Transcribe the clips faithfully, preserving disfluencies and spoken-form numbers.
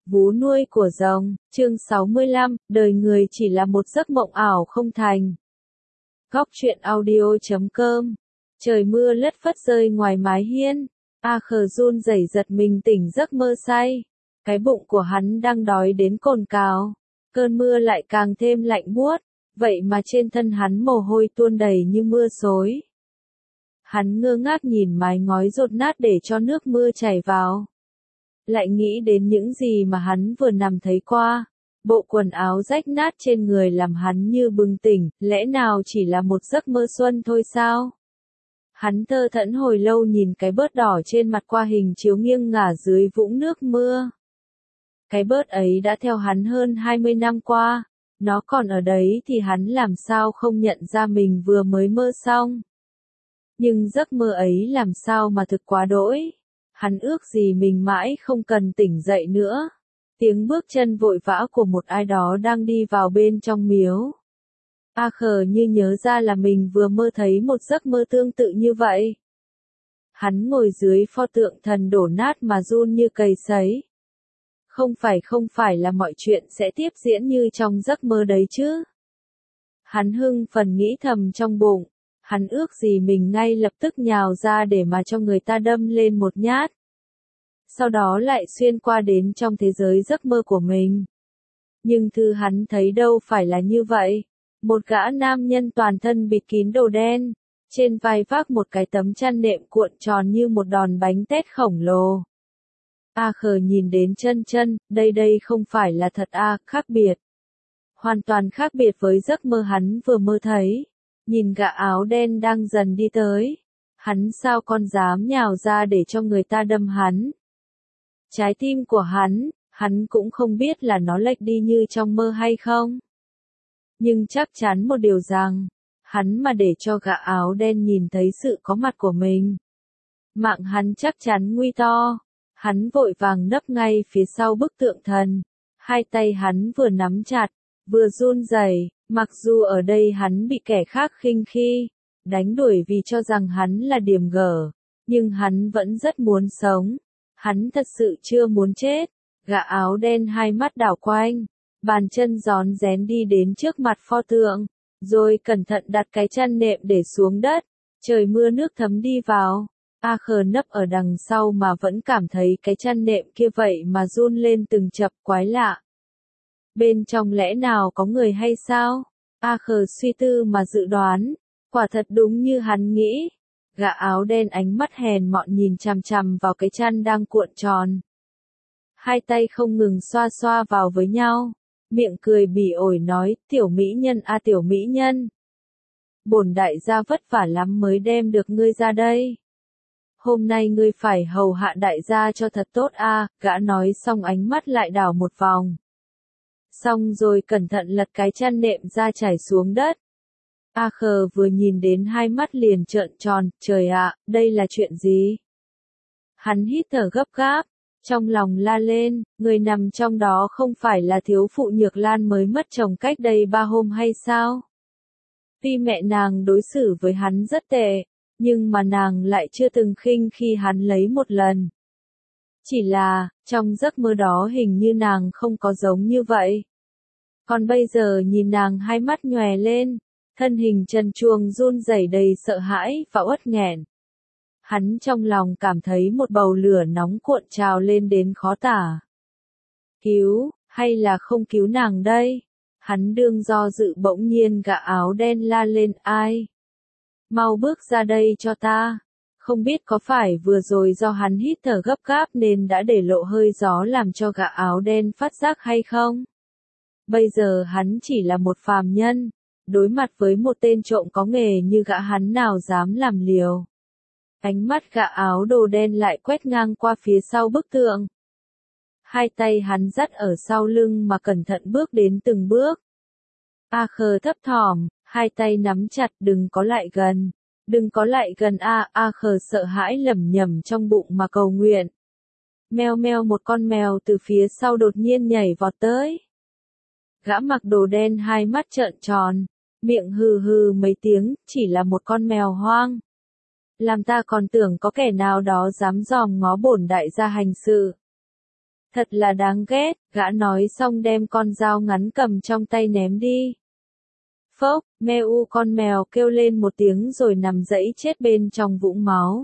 Vú nuôi của rồng, chương sáu mươi lăm, đời người chỉ là một giấc mộng ảo không thành. Góc truyện audio chấm com. Trời mưa lất phất rơi ngoài mái hiên. A Khờ run rẩy giật mình tỉnh giấc mơ say. Cái bụng của hắn đang đói đến cồn cào. Cơn mưa lại càng thêm lạnh buốt, vậy mà trên thân hắn mồ hôi tuôn đầy như mưa xối. Hắn ngơ ngác nhìn mái ngói dột nát để cho nước mưa chảy vào. Lại nghĩ đến những gì mà hắn vừa nằm thấy qua. Bộ quần áo rách nát trên người làm hắn như bừng tỉnh, lẽ nào chỉ là một giấc mơ xuân thôi sao? Hắn thơ thẫn hồi lâu nhìn cái bớt đỏ trên mặt qua hình chiếu nghiêng ngả dưới vũng nước mưa. Cái bớt ấy đã theo hắn hơn hai mươi năm qua, nó còn ở đấy thì hắn làm sao không nhận ra mình vừa mới mơ xong. Nhưng giấc mơ ấy làm sao mà thực quá đỗi. Hắn ước gì mình mãi không cần tỉnh dậy nữa. Tiếng bước chân vội vã của một ai đó đang đi vào bên trong miếu. A Khờ như nhớ ra là mình vừa mơ thấy một giấc mơ tương tự như vậy. Hắn ngồi dưới pho tượng thần đổ nát mà run như cầy sấy. Không phải không phải là mọi chuyện sẽ tiếp diễn như trong giấc mơ đấy chứ. Hắn hưng phấn nghĩ thầm trong bụng. Hắn ước gì mình ngay lập tức nhào ra để mà cho người ta đâm lên một nhát. Sau đó lại xuyên qua đến trong thế giới giấc mơ của mình. Nhưng thứ hắn thấy đâu phải là như vậy. Một gã nam nhân toàn thân bịt kín đồ đen, trên vai vác một cái tấm chăn nệm cuộn tròn như một đòn bánh tét khổng lồ. A Khờ nhìn đến chân chân, đây đây không phải là thật a, khác biệt. Hoàn toàn khác biệt với giấc mơ hắn vừa mơ thấy. Nhìn gã áo đen đang dần đi tới. Hắn sao con dám nhào ra để cho người ta đâm hắn. Trái tim của hắn, hắn cũng không biết là nó lệch đi như trong mơ hay không. Nhưng chắc chắn một điều rằng, hắn mà để cho gã áo đen nhìn thấy sự có mặt của mình. Mạng hắn chắc chắn nguy to. Hắn vội vàng nấp ngay phía sau bức tượng thần. Hai tay hắn vừa nắm chặt, vừa run rẩy. Mặc dù ở đây hắn bị kẻ khác khinh khi, đánh đuổi vì cho rằng hắn là điềm gở, nhưng hắn vẫn rất muốn sống. Hắn thật sự chưa muốn chết. Gã áo đen hai mắt đảo quanh, bàn chân rón rén đi đến trước mặt pho tượng, rồi cẩn thận đặt cái chăn nệm để xuống đất. Trời mưa nước thấm đi vào. A Khờ nấp ở đằng sau mà vẫn cảm thấy cái chăn nệm kia vậy mà run lên từng chập quái lạ. Bên trong lẽ nào có người hay sao? A Khờ suy tư mà dự đoán. Quả thật đúng như hắn nghĩ. Gã áo đen ánh mắt hèn mọn nhìn chằm chằm vào cái chăn đang cuộn tròn. Hai tay không ngừng xoa xoa vào với nhau. Miệng cười bỉ ổi nói, tiểu mỹ nhân a tiểu mỹ nhân. Bổn đại gia vất vả lắm mới đem được ngươi ra đây. Hôm nay ngươi phải hầu hạ đại gia cho thật tốt a, gã nói xong ánh mắt lại đảo một vòng. Xong rồi cẩn thận lật cái chăn nệm ra trải xuống đất. A Khờ vừa nhìn đến hai mắt liền trợn tròn, trời ạ, đây là chuyện gì? Hắn hít thở gấp gáp, trong lòng la lên, người nằm trong đó không phải là thiếu phụ Nhược Lan mới mất chồng cách đây ba hôm hay sao? Tuy mẹ nàng đối xử với hắn rất tệ, nhưng mà nàng lại chưa từng khinh khi hắn lấy một lần. Chỉ là, trong giấc mơ đó hình như nàng không có giống như vậy. Còn bây giờ nhìn nàng hai mắt nhòe lên, thân hình trần truồng run rẩy đầy sợ hãi và uất nghẹn. Hắn trong lòng cảm thấy một bầu lửa nóng cuộn trào lên đến khó tả. Cứu, hay là không cứu nàng đây? Hắn đương do dự bỗng nhiên gã áo đen la lên, ai? Mau bước ra đây cho ta. Không biết có phải vừa rồi do hắn hít thở gấp gáp nên đã để lộ hơi gió làm cho gã áo đen phát giác hay không? Bây giờ hắn chỉ là một phàm nhân, đối mặt với một tên trộm có nghề như gã hắn nào dám làm liều. Ánh mắt gã áo đồ đen lại quét ngang qua phía sau bức tượng. Hai tay hắn dắt ở sau lưng mà cẩn thận bước đến từng bước. A Khờ thấp thỏm, hai tay nắm chặt, đừng có lại gần. Đừng có lại gần a, A Khờ sợ hãi lẩm nhẩm trong bụng mà cầu nguyện. Meo meo, một con mèo từ phía sau đột nhiên nhảy vọt tới. Gã mặc đồ đen hai mắt trợn tròn, miệng hừ hừ mấy tiếng, chỉ là một con mèo hoang. Làm ta còn tưởng có kẻ nào đó dám dòm ngó bổn đại gia hành sự. Thật là đáng ghét, gã nói xong đem con dao ngắn cầm trong tay ném đi. Phốc, Meu con mèo kêu lên một tiếng rồi nằm dẫy chết bên trong vũng máu.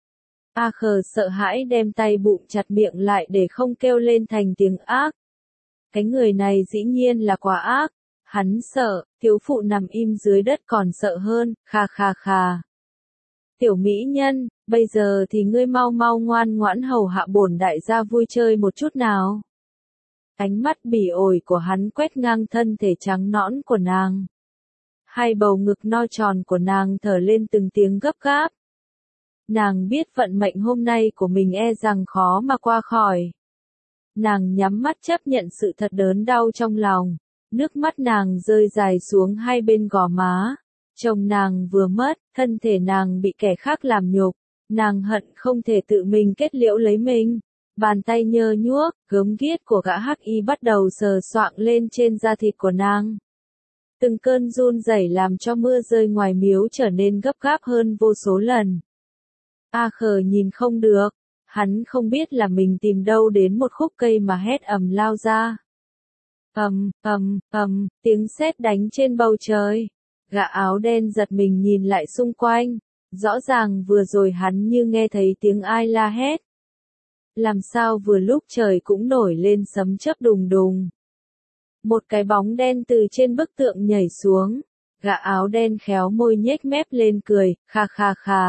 A Khờ sợ hãi đem tay bụm chặt miệng lại để không kêu lên thành tiếng ác. Cái người này dĩ nhiên là quá ác. Hắn sợ, thiếu phụ nằm im dưới đất còn sợ hơn, kha kha kha. Tiểu mỹ nhân, bây giờ thì ngươi mau mau ngoan ngoãn hầu hạ bổn đại gia vui chơi một chút nào. Ánh mắt bỉ ổi của hắn quét ngang thân thể trắng nõn của nàng. Hai bầu ngực no tròn của nàng thở lên từng tiếng gấp gáp. Nàng biết vận mệnh hôm nay của mình e rằng khó mà qua khỏi. Nàng nhắm mắt chấp nhận sự thật đớn đau trong lòng. Nước mắt nàng rơi dài xuống hai bên gò má. Chồng nàng vừa mất, thân thể nàng bị kẻ khác làm nhục. Nàng hận không thể tự mình kết liễu lấy mình. Bàn tay nhơ nhuốc, gớm ghiếc của gã hắc y bắt đầu sờ soạng lên trên da thịt của nàng. Từng cơn run rẩy làm cho mưa rơi ngoài miếu trở nên gấp gáp hơn vô số lần. A Khờ nhìn không được, hắn không biết là mình tìm đâu đến một khúc cây mà hét ầm lao ra. Ầm, ầm, ầm, tiếng sét đánh trên bầu trời. Gã áo đen giật mình nhìn lại xung quanh. Rõ ràng vừa rồi hắn như nghe thấy tiếng ai la hét. Làm sao vừa lúc trời cũng nổi lên sấm chớp đùng đùng. Một cái bóng đen từ trên bức tượng nhảy xuống. Gã áo đen khéo môi nhếch mép lên cười, kha kha kha.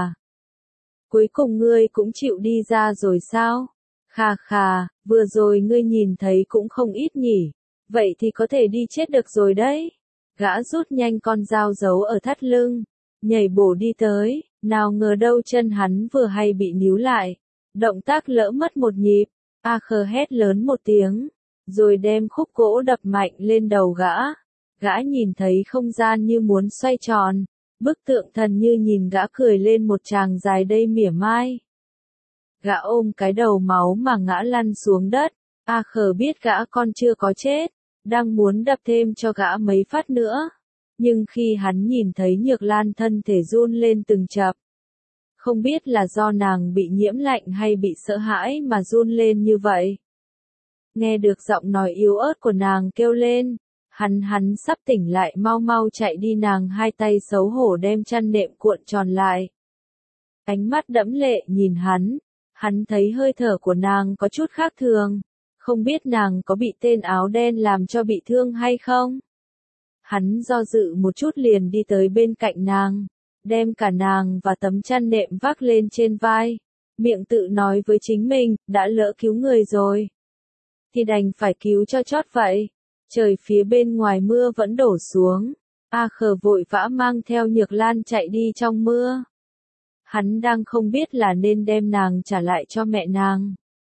Cuối cùng ngươi cũng chịu đi ra rồi sao? Kha kha, vừa rồi ngươi nhìn thấy cũng không ít nhỉ. Vậy thì có thể đi chết được rồi đấy. Gã rút nhanh con dao giấu ở thắt lưng. Nhảy bổ đi tới, nào ngờ đâu chân hắn vừa hay bị níu lại. Động tác lỡ mất một nhịp. A Khờ hét lớn một tiếng. Rồi đem khúc gỗ đập mạnh lên đầu gã. Gã nhìn thấy không gian như muốn xoay tròn. Bức tượng thần như nhìn gã cười lên một tràng dài đây mỉa mai. Gã ôm cái đầu máu mà ngã lăn xuống đất. A Khờ biết gã con chưa có chết. Đang muốn đập thêm cho gã mấy phát nữa. Nhưng khi hắn nhìn thấy Nhược Lan thân thể run lên từng chập. Không biết là do nàng bị nhiễm lạnh hay bị sợ hãi mà run lên như vậy. Nghe được giọng nói yếu ớt của nàng kêu lên. Hắn hắn sắp tỉnh lại mau mau chạy đi, nàng hai tay xấu hổ đem chăn nệm cuộn tròn lại. Ánh mắt đẫm lệ nhìn hắn. Hắn thấy hơi thở của nàng có chút khác thường. Không biết nàng có bị tên áo đen làm cho bị thương hay không? Hắn do dự một chút liền đi tới bên cạnh nàng. Đem cả nàng và tấm chăn nệm vác lên trên vai. Miệng tự nói với chính mình, đã lỡ cứu người rồi. Thì đành phải cứu cho chót vậy. Trời phía bên ngoài mưa vẫn đổ xuống. A Khờ vội vã mang theo Nhược Lan chạy đi trong mưa. Hắn đang không biết là nên đem nàng trả lại cho mẹ nàng.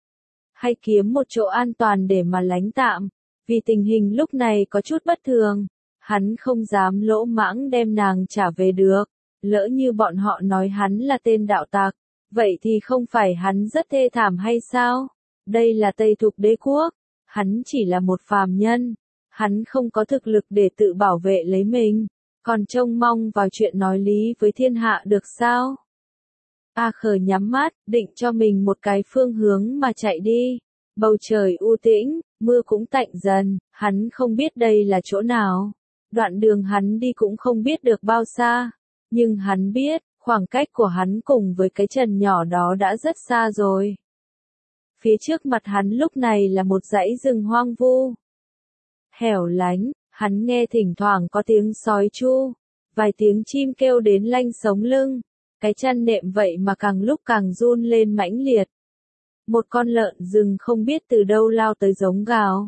Hay kiếm một chỗ an toàn để mà lánh tạm. Vì tình hình lúc này có chút bất thường. Hắn không dám lỗ mãng đem nàng trả về được. Lỡ như bọn họ nói hắn là tên đạo tặc. Vậy thì không phải hắn rất thê thảm hay sao? Đây là Tây Thục Đế Quốc. Hắn chỉ là một phàm nhân. Hắn không có thực lực để tự bảo vệ lấy mình. Còn trông mong vào chuyện nói lý với thiên hạ được sao? A Khờ nhắm mắt, định cho mình một cái phương hướng mà chạy đi. Bầu trời u tĩnh, mưa cũng tạnh dần, hắn không biết đây là chỗ nào. Đoạn đường hắn đi cũng không biết được bao xa. Nhưng hắn biết, khoảng cách của hắn cùng với cái chân nhỏ đó đã rất xa rồi. Phía trước mặt hắn lúc này là một dãy rừng hoang vu. Hẻo lánh, hắn nghe thỉnh thoảng có tiếng sói chu, vài tiếng chim kêu đến lanh sống lưng. Cái chăn nệm vậy mà càng lúc càng run lên mãnh liệt. Một con lợn rừng không biết từ đâu lao tới giống gào.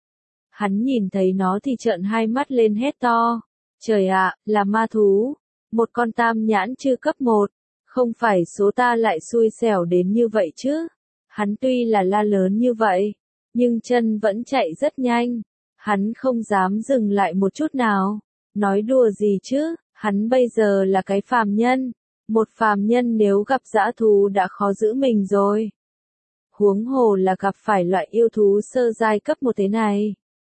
Hắn nhìn thấy nó thì trợn hai mắt lên hét to. Trời ạ, là ma thú. Một con tam nhãn chư cấp một. Không phải số ta lại xui xẻo đến như vậy chứ. Hắn tuy là la lớn như vậy, nhưng chân vẫn chạy rất nhanh. Hắn không dám dừng lại một chút nào. Nói đùa gì chứ, hắn bây giờ là cái phàm nhân. Một phàm nhân nếu gặp dã thú đã khó giữ mình rồi. Huống hồ là gặp phải loại yêu thú sơ giai cấp một thế này.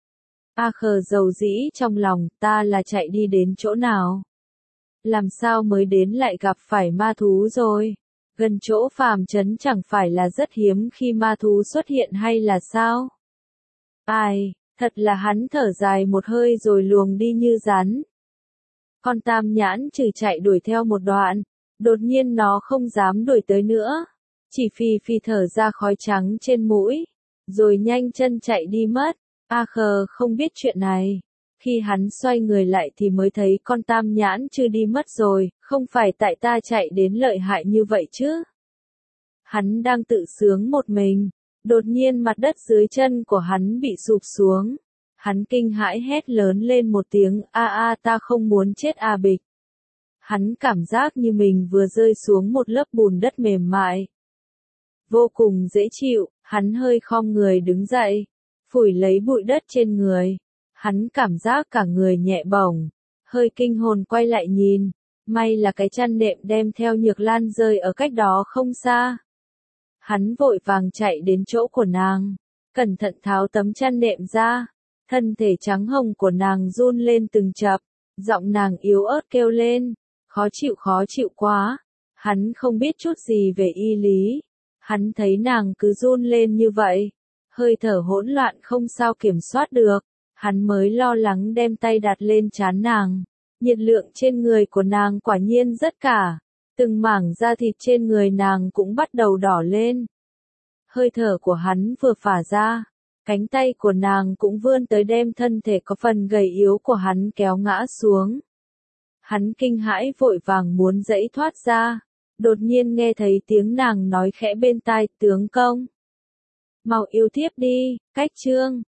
A Khờ dầu dĩ trong lòng, ta là chạy đi đến chỗ nào? Làm sao mới đến lại gặp phải ma thú rồi? Gần chỗ phàm trấn chẳng phải là rất hiếm khi ma thú xuất hiện hay là sao? Ai, thật là hắn thở dài một hơi rồi luồng đi như rắn. Con tam nhãn trừ chạy đuổi theo một đoạn, đột nhiên nó không dám đuổi tới nữa, chỉ phì phì thở ra khói trắng trên mũi, rồi nhanh chân chạy đi mất. A Khờ không biết chuyện này. Khi hắn xoay người lại thì mới thấy con tam nhãn chưa đi mất rồi, không phải tại ta chạy đến lợi hại như vậy chứ. Hắn đang tự sướng một mình, đột nhiên mặt đất dưới chân của hắn bị sụp xuống. Hắn kinh hãi hét lớn lên một tiếng, a a ta không muốn chết a bịch. Hắn cảm giác như mình vừa rơi xuống một lớp bùn đất mềm mại. Vô cùng dễ chịu, hắn hơi khom người đứng dậy, phủi lấy bụi đất trên người. Hắn cảm giác cả người nhẹ bổng, hơi kinh hồn quay lại nhìn, may là cái chăn nệm đem theo Nhược Lan rơi ở cách đó không xa. Hắn vội vàng chạy đến chỗ của nàng, cẩn thận tháo tấm chăn nệm ra, thân thể trắng hồng của nàng run lên từng chập, giọng nàng yếu ớt kêu lên, khó chịu khó chịu quá. Hắn không biết chút gì về y lý, hắn thấy nàng cứ run lên như vậy, hơi thở hỗn loạn không sao kiểm soát được. Hắn mới lo lắng đem tay đặt lên trán nàng. Nhiệt lượng trên người của nàng quả nhiên rất cả. Từng mảng da thịt trên người nàng cũng bắt đầu đỏ lên. Hơi thở của hắn vừa phả ra, cánh tay của nàng cũng vươn tới đem thân thể có phần gầy yếu của hắn kéo ngã xuống. Hắn kinh hãi vội vàng muốn giãy thoát ra. Đột nhiên nghe thấy tiếng nàng nói khẽ bên tai, tướng công. Mau yêu thiếp đi, cách chương.